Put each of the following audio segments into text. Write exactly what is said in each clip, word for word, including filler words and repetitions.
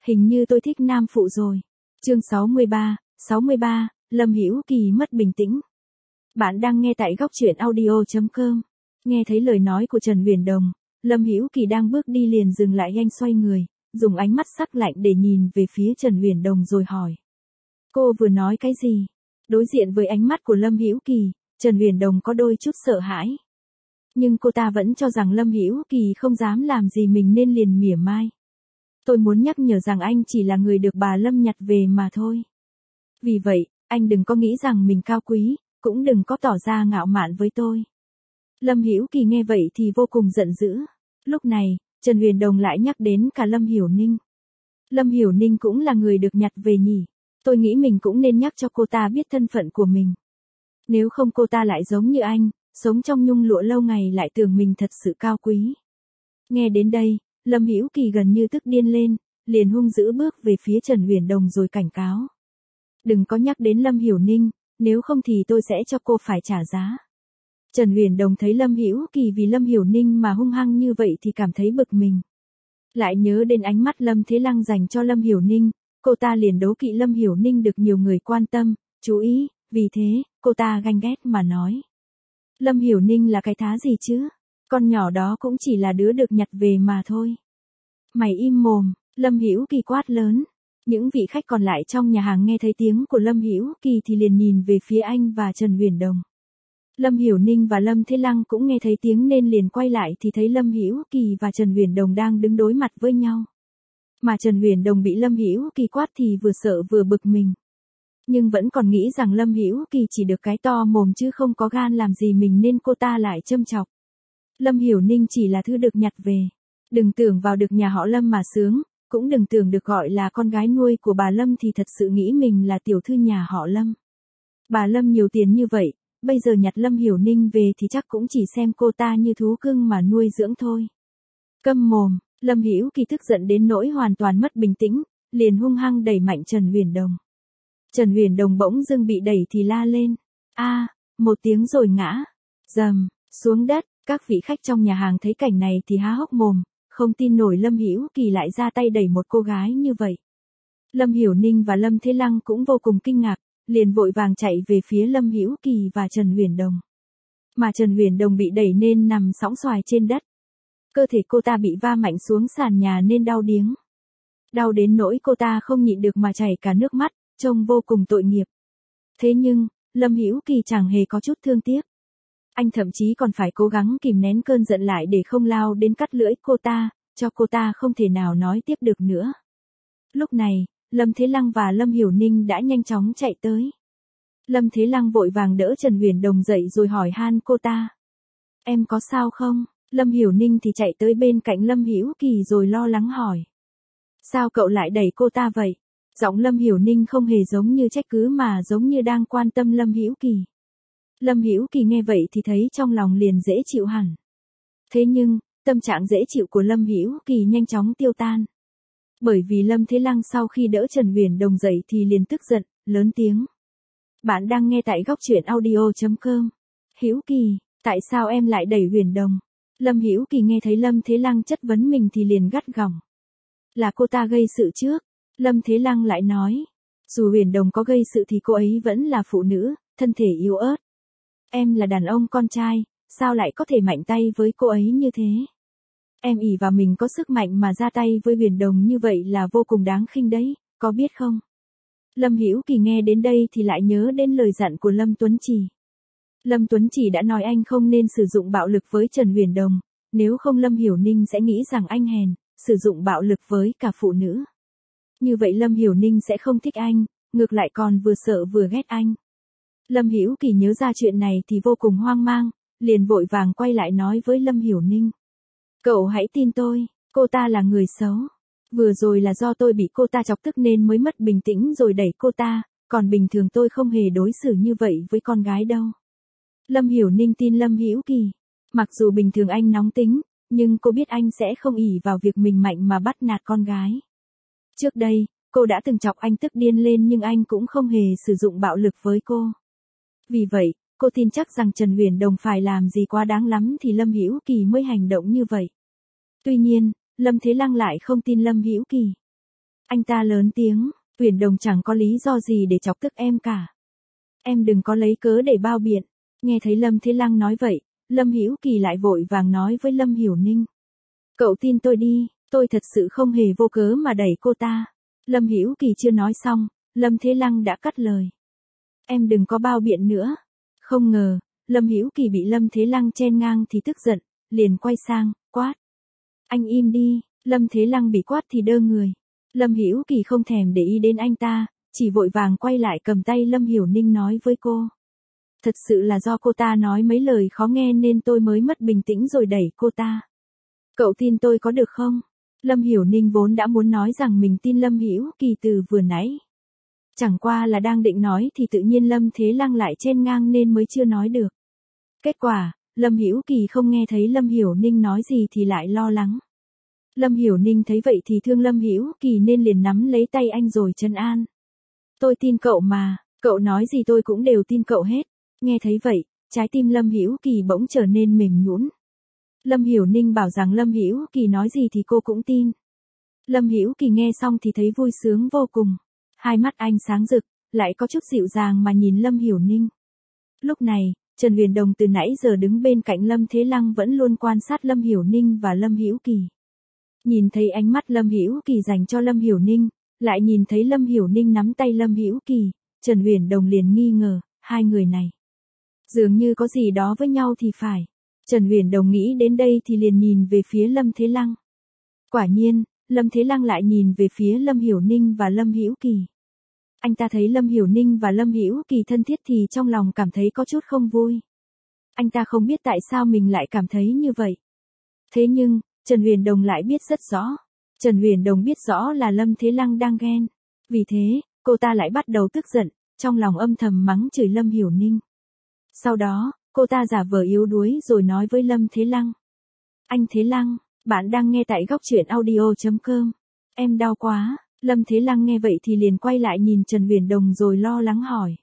Hình như tôi thích nam phụ rồi. Chương sáu mươi ba, sáu mươi ba, Lâm Hữu Kỳ mất bình tĩnh. Bạn đang nghe tại góc truyện audio chấm com. Nghe thấy lời nói của Trần Huyền Đồng, Lâm Hữu Kỳ đang bước đi liền dừng lại nhanh xoay người, dùng ánh mắt sắc lạnh để nhìn về phía Trần Huyền Đồng rồi hỏi. Cô vừa nói cái gì? Đối diện với ánh mắt của Lâm Hữu Kỳ, Trần Huyền Đồng có đôi chút sợ hãi. Nhưng cô ta vẫn cho rằng Lâm Hữu Kỳ không dám làm gì mình nên liền mỉa mai. Tôi muốn nhắc nhở rằng anh chỉ là người được bà Lâm nhặt về mà thôi. Vì vậy, anh đừng có nghĩ rằng mình cao quý, cũng đừng có tỏ ra ngạo mạn với tôi. Lâm Hữu Kỳ nghe vậy thì vô cùng giận dữ. Lúc này, Trần Huyền Đồng lại nhắc đến cả Lâm Hiểu Ninh. Lâm Hiểu Ninh cũng là người được nhặt về nhỉ. Tôi nghĩ mình cũng nên nhắc cho cô ta biết thân phận của mình. Nếu không cô ta lại giống như anh, sống trong nhung lụa lâu ngày lại tưởng mình thật sự cao quý. Nghe đến đây, Lâm Hữu Kỳ gần như tức điên lên, liền hung dữ bước về phía Trần Huyền Đồng rồi cảnh cáo. Đừng có nhắc đến Lâm Hiểu Ninh, nếu không thì tôi sẽ cho cô phải trả giá. Trần Huyền Đồng thấy Lâm Hữu Kỳ vì Lâm Hiểu Ninh mà hung hăng như vậy thì cảm thấy bực mình. Lại nhớ đến ánh mắt Lâm Thế Lăng dành cho Lâm Hiểu Ninh, cô ta liền đố kỵ Lâm Hiểu Ninh được nhiều người quan tâm, chú ý, vì thế, cô ta ganh ghét mà nói. Lâm Hiểu Ninh là cái thá gì chứ? Con nhỏ đó cũng chỉ là đứa được nhặt về mà thôi. Mày im mồm, Lâm Hữu Kỳ quát lớn. Những vị khách còn lại trong nhà hàng nghe thấy tiếng của Lâm Hữu Kỳ thì liền nhìn về phía anh và Trần Huyền Đồng. Lâm Hiểu Ninh và Lâm Thế Lăng cũng nghe thấy tiếng nên liền quay lại thì thấy Lâm Hữu Kỳ và Trần Huyền Đồng đang đứng đối mặt với nhau. Mà Trần Huyền Đồng bị Lâm Hữu Kỳ quát thì vừa sợ vừa bực mình. Nhưng vẫn còn nghĩ rằng Lâm Hữu Kỳ chỉ được cái to mồm chứ không có gan làm gì mình nên cô ta lại châm chọc. Lâm Hiểu Ninh chỉ là thứ được nhặt về. Đừng tưởng vào được nhà họ Lâm mà sướng, cũng đừng tưởng được gọi là con gái nuôi của bà Lâm thì thật sự nghĩ mình là tiểu thư nhà họ Lâm. Bà Lâm nhiều tiền như vậy, bây giờ nhặt Lâm Hiểu Ninh về thì chắc cũng chỉ xem cô ta như thú cưng mà nuôi dưỡng thôi. Câm mồm, Lâm Hữu Kỳ tức giận đến nỗi hoàn toàn mất bình tĩnh, liền hung hăng đẩy mạnh Trần Huyền Đồng. Trần Huyền Đồng bỗng dưng bị đẩy thì la lên. A, một tiếng rồi ngã. Dầm, xuống đất, các vị khách trong nhà hàng thấy cảnh này thì há hốc mồm, không tin nổi Lâm Hữu Kỳ lại ra tay đẩy một cô gái như vậy. Lâm Hiểu Ninh và Lâm Thế Lăng cũng vô cùng kinh ngạc, liền vội vàng chạy về phía Lâm Hữu Kỳ và Trần Huyền Đồng. Mà Trần Huyền Đồng bị đẩy nên nằm sõng soài trên đất. Cơ thể cô ta bị va mạnh xuống sàn nhà nên đau điếng. Đau đến nỗi cô ta không nhịn được mà chảy cả nước mắt, trông vô cùng tội nghiệp. Thế nhưng, Lâm Hữu Kỳ chẳng hề có chút thương tiếc. Anh thậm chí còn phải cố gắng kìm nén cơn giận lại để không lao đến cắt lưỡi cô ta, cho cô ta không thể nào nói tiếp được nữa. Lúc này, Lâm Thế Lăng và Lâm Hiểu Ninh đã nhanh chóng chạy tới. Lâm Thế Lăng vội vàng đỡ Trần Huyền Đồng dậy rồi hỏi han cô ta. Em có sao không? Lâm Hiểu Ninh thì chạy tới bên cạnh Lâm Hữu Kỳ rồi lo lắng hỏi. Sao cậu lại đẩy cô ta vậy? Giọng Lâm Hiểu Ninh không hề giống như trách cứ mà giống như đang quan tâm Lâm Hữu Kỳ. Lâm Hữu Kỳ nghe vậy thì thấy trong lòng liền dễ chịu hẳn. Thế nhưng, tâm trạng dễ chịu của Lâm Hữu Kỳ nhanh chóng tiêu tan. Bởi vì Lâm Thế Lăng sau khi đỡ Trần Huyền Đồng dậy thì liền tức giận, lớn tiếng. Bạn đang nghe tại góc truyện audio chấm com. Hữu Kỳ, tại sao em lại đẩy Huyền Đồng? Lâm Hữu Kỳ nghe thấy Lâm Thế Lăng chất vấn mình thì liền gắt gỏng. Là cô ta gây sự trước. Lâm Thế Lăng lại nói. Dù Huyền Đồng có gây sự thì cô ấy vẫn là phụ nữ, thân thể yếu ớt. Em là đàn ông con trai, sao lại có thể mạnh tay với cô ấy như thế? Em ỷ vào mình có sức mạnh mà ra tay với Huyền Đồng như vậy là vô cùng đáng khinh đấy, có biết không? Lâm Hữu Kỳ nghe đến đây thì lại nhớ đến lời dặn của Lâm Tuấn Trì. Lâm Tuấn Trì đã nói anh không nên sử dụng bạo lực với Trần Huyền Đồng, nếu không Lâm Hiểu Ninh sẽ nghĩ rằng anh hèn, sử dụng bạo lực với cả phụ nữ. Như vậy Lâm Hiểu Ninh sẽ không thích anh, ngược lại còn vừa sợ vừa ghét anh. Lâm Hữu Kỳ nhớ ra chuyện này thì vô cùng hoang mang, liền vội vàng quay lại nói với Lâm Hiểu Ninh. Cậu hãy tin tôi, cô ta là người xấu. Vừa rồi là do tôi bị cô ta chọc tức nên mới mất bình tĩnh rồi đẩy cô ta, còn bình thường tôi không hề đối xử như vậy với con gái đâu. Lâm Hiểu Ninh tin Lâm Hữu Kỳ. Mặc dù bình thường anh nóng tính, nhưng cô biết anh sẽ không ỷ vào việc mình mạnh mà bắt nạt con gái. Trước đây, cô đã từng chọc anh tức điên lên nhưng anh cũng không hề sử dụng bạo lực với cô. Vì vậy, cô tin chắc rằng Trần Huyền Đồng phải làm gì quá đáng lắm thì Lâm Hữu Kỳ mới hành động như vậy. Tuy nhiên, Lâm Thế Lăng lại không tin Lâm Hữu Kỳ. Anh ta lớn tiếng, Huyền Đồng chẳng có lý do gì để chọc tức em cả. Em đừng có lấy cớ để bao biện. Nghe thấy Lâm Thế Lăng nói vậy, Lâm Hữu Kỳ lại vội vàng nói với Lâm Hiểu Ninh. Cậu tin tôi đi, tôi thật sự không hề vô cớ mà đẩy cô ta. Lâm Hữu Kỳ chưa nói xong, Lâm Thế Lăng đã cắt lời. Em đừng có bao biện nữa. Không ngờ, Lâm Hữu Kỳ bị Lâm Thế Lăng chen ngang thì tức giận, liền quay sang, quát. Anh im đi. Lâm Thế Lăng bị quát thì đơ người. Lâm Hữu Kỳ không thèm để ý đến anh ta, chỉ vội vàng quay lại cầm tay Lâm Hiểu Ninh nói với cô. Thật sự là do cô ta nói mấy lời khó nghe nên tôi mới mất bình tĩnh rồi đẩy cô ta. Cậu tin tôi có được không? Lâm Hiểu Ninh vốn đã muốn nói rằng mình tin Lâm Hữu Kỳ từ vừa nãy. Chẳng qua là đang định nói thì tự nhiên Lâm Thế Lăng lại chen ngang nên mới chưa nói được. Kết quả, Lâm Hữu Kỳ không nghe thấy Lâm Hiểu Ninh nói gì thì lại lo lắng. Lâm Hiểu Ninh thấy vậy thì thương Lâm Hữu Kỳ nên liền nắm lấy tay anh rồi trấn an. Tôi tin cậu mà, cậu nói gì tôi cũng đều tin cậu hết. Nghe thấy vậy, trái tim Lâm Hữu Kỳ bỗng trở nên mềm nhũn. Lâm Hiểu Ninh bảo rằng Lâm Hữu Kỳ nói gì thì cô cũng tin. Lâm Hữu Kỳ nghe xong thì thấy vui sướng vô cùng. Hai mắt anh sáng rực, lại có chút dịu dàng mà nhìn Lâm Hiểu Ninh. Lúc này, Trần Huyền Đồng từ nãy giờ đứng bên cạnh Lâm Thế Lăng vẫn luôn quan sát Lâm Hiểu Ninh và Lâm Hữu Kỳ. Nhìn thấy ánh mắt Lâm Hữu Kỳ dành cho Lâm Hiểu Ninh, lại nhìn thấy Lâm Hiểu Ninh nắm tay Lâm Hữu Kỳ, Trần Huyền Đồng liền nghi ngờ, hai người này dường như có gì đó với nhau thì phải. Trần Huyền Đồng nghĩ đến đây thì liền nhìn về phía Lâm Thế Lăng. Quả nhiên, Lâm Thế Lăng lại nhìn về phía Lâm Hiểu Ninh và Lâm Hữu Kỳ. Anh ta thấy Lâm Hiểu Ninh và Lâm Hữu Kỳ thân thiết thì trong lòng cảm thấy có chút không vui. Anh ta không biết tại sao mình lại cảm thấy như vậy. Thế nhưng, Trần Huyền Đồng lại biết rất rõ. Trần Huyền Đồng biết rõ là Lâm Thế Lăng đang ghen. Vì thế, cô ta lại bắt đầu tức giận, trong lòng âm thầm mắng chửi Lâm Hiểu Ninh. Sau đó, cô ta giả vờ yếu đuối rồi nói với Lâm Thế Lăng. Anh Thế Lăng, bạn đang nghe tại góc truyện audio chấm com. Em đau quá. Lâm Thế Lăng nghe vậy thì liền quay lại nhìn Trần Huyền Đồng rồi lo lắng hỏi.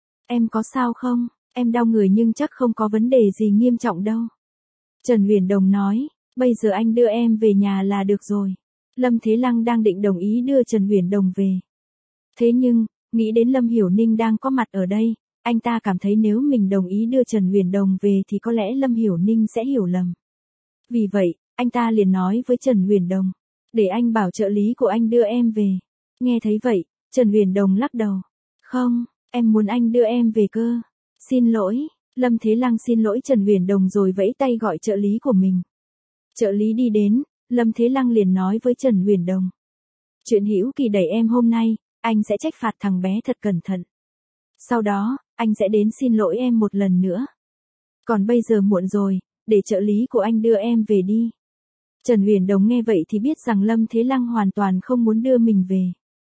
Em có sao không? Em đau người nhưng chắc không có vấn đề gì nghiêm trọng đâu. Trần Huyền Đồng nói, bây giờ anh đưa em về nhà là được rồi. Lâm Thế Lăng đang định đồng ý đưa Trần Huyền Đồng về. Thế nhưng, nghĩ đến Lâm Hiểu Ninh đang có mặt ở đây, anh ta cảm thấy nếu mình đồng ý đưa Trần Huyền Đồng về thì có lẽ Lâm Hiểu Ninh sẽ hiểu lầm. Vì vậy, anh ta liền nói với Trần Huyền Đồng, để anh bảo trợ lý của anh đưa em về. Nghe thấy vậy, Trần Huyền Đồng lắc đầu. Không, em muốn anh đưa em về cơ. Xin lỗi, Lâm Thế Lăng xin lỗi Trần Huyền Đồng rồi vẫy tay gọi trợ lý của mình. Trợ lý đi đến, Lâm Thế Lăng liền nói với Trần Huyền Đồng. Chuyện Hữu Kỳ đẩy em hôm nay, anh sẽ trách phạt thằng bé thật cẩn thận. Sau đó, anh sẽ đến xin lỗi em một lần nữa. Còn bây giờ muộn rồi, để trợ lý của anh đưa em về đi. Trần Huyền Đồng nghe vậy thì biết rằng Lâm Thế Lăng hoàn toàn không muốn đưa mình về.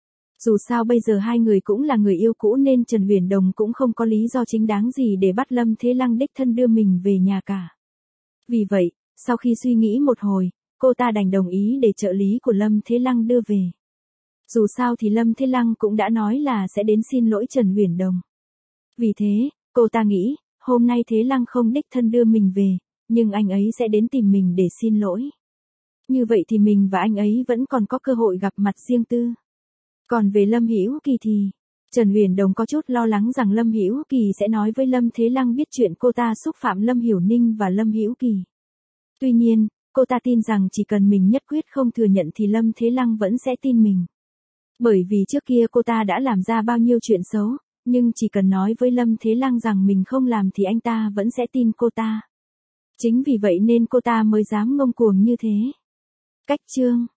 Dù sao bây giờ hai người cũng là người yêu cũ nên Trần Huyền Đồng cũng không có lý do chính đáng gì để bắt Lâm Thế Lăng đích thân đưa mình về nhà cả. Vì vậy, sau khi suy nghĩ một hồi, cô ta đành đồng ý để trợ lý của Lâm Thế Lăng đưa về. Dù sao thì Lâm Thế Lăng cũng đã nói là sẽ đến xin lỗi Trần Huyền Đồng. Vì thế, cô ta nghĩ, hôm nay Thế Lăng không đích thân đưa mình về, nhưng anh ấy sẽ đến tìm mình để xin lỗi. Như vậy thì mình và anh ấy vẫn còn có cơ hội gặp mặt riêng tư. Còn về Lâm Hữu Kỳ thì, Trần Huyền Đồng có chút lo lắng rằng Lâm Hữu Kỳ sẽ nói với Lâm Thế Lăng biết chuyện cô ta xúc phạm Lâm Hiểu Ninh và Lâm Hữu Kỳ. Tuy nhiên, cô ta tin rằng chỉ cần mình nhất quyết không thừa nhận thì Lâm Thế Lăng vẫn sẽ tin mình. Bởi vì trước kia cô ta đã làm ra bao nhiêu chuyện xấu, nhưng chỉ cần nói với Lâm Thế Lăng rằng mình không làm thì anh ta vẫn sẽ tin cô ta. Chính vì vậy nên cô ta mới dám ngông cuồng như thế. Cách chương